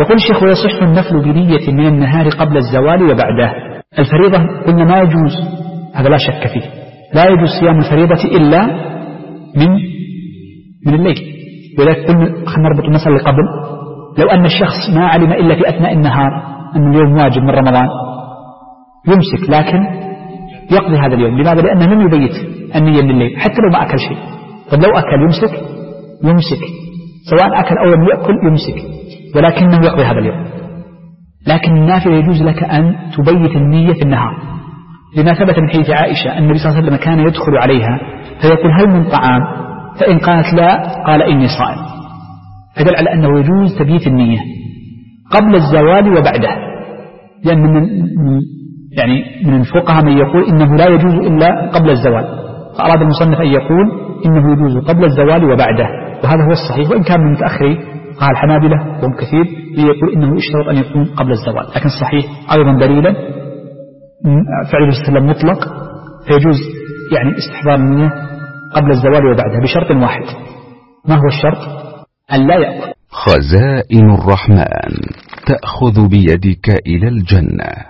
يقول الشيخ ويصح النفل بنية من النهار قبل الزوال وبعده. الفريضة قلنا ما يجوز، هذا لا شك فيه، لا يجوز صيام الفريضة إلا من الليل. ولذلك قلنا خلينا نربط المسألة اللي قبل، لو أن الشخص ما علم إلا في أثناء النهار أن اليوم واجب من رمضان يمسك، لكن يقضي هذا اليوم. لماذا؟ لأنه لم يبيت النية من الليل حتى لو ما أكل شيء. طب لو أكل يمسك سواء أكل أو لم يأكل يمسك، ولكنه يقضي هذا اليوم. لكن النافلة يجوز لك أن تبيت النية في النهار، لما ثبت من حديث عائشة أن النبي صلى الله عليه وسلم كان يدخل عليها فيقول هل من طعام؟ فإن قالت لا قال إني صائم، فدل على أنه يجوز تبييت النية قبل الزوال وبعده. لأن من الفقهاء من يقول إنه لا يجوز إلا قبل الزوال، فأراد المصنف أن يقول إنه يجوز قبل الزوال وبعده، وهذا هو الصحيح. وإن كان من متأخرين قال الحنابلة وهم كثير يقول إنه يشترط أن يكون قبل الزوال، لكن الصحيح أيضا دليلا فعل النبي صلى الله عليه وسلم مطلق، فيجوز استحضار النية قبل الزوال وبعدها بشرط واحد. ما هو الشرط؟ أن لا يأكل. خزائن الرحمن تأخذ بيدك إلى الجنة.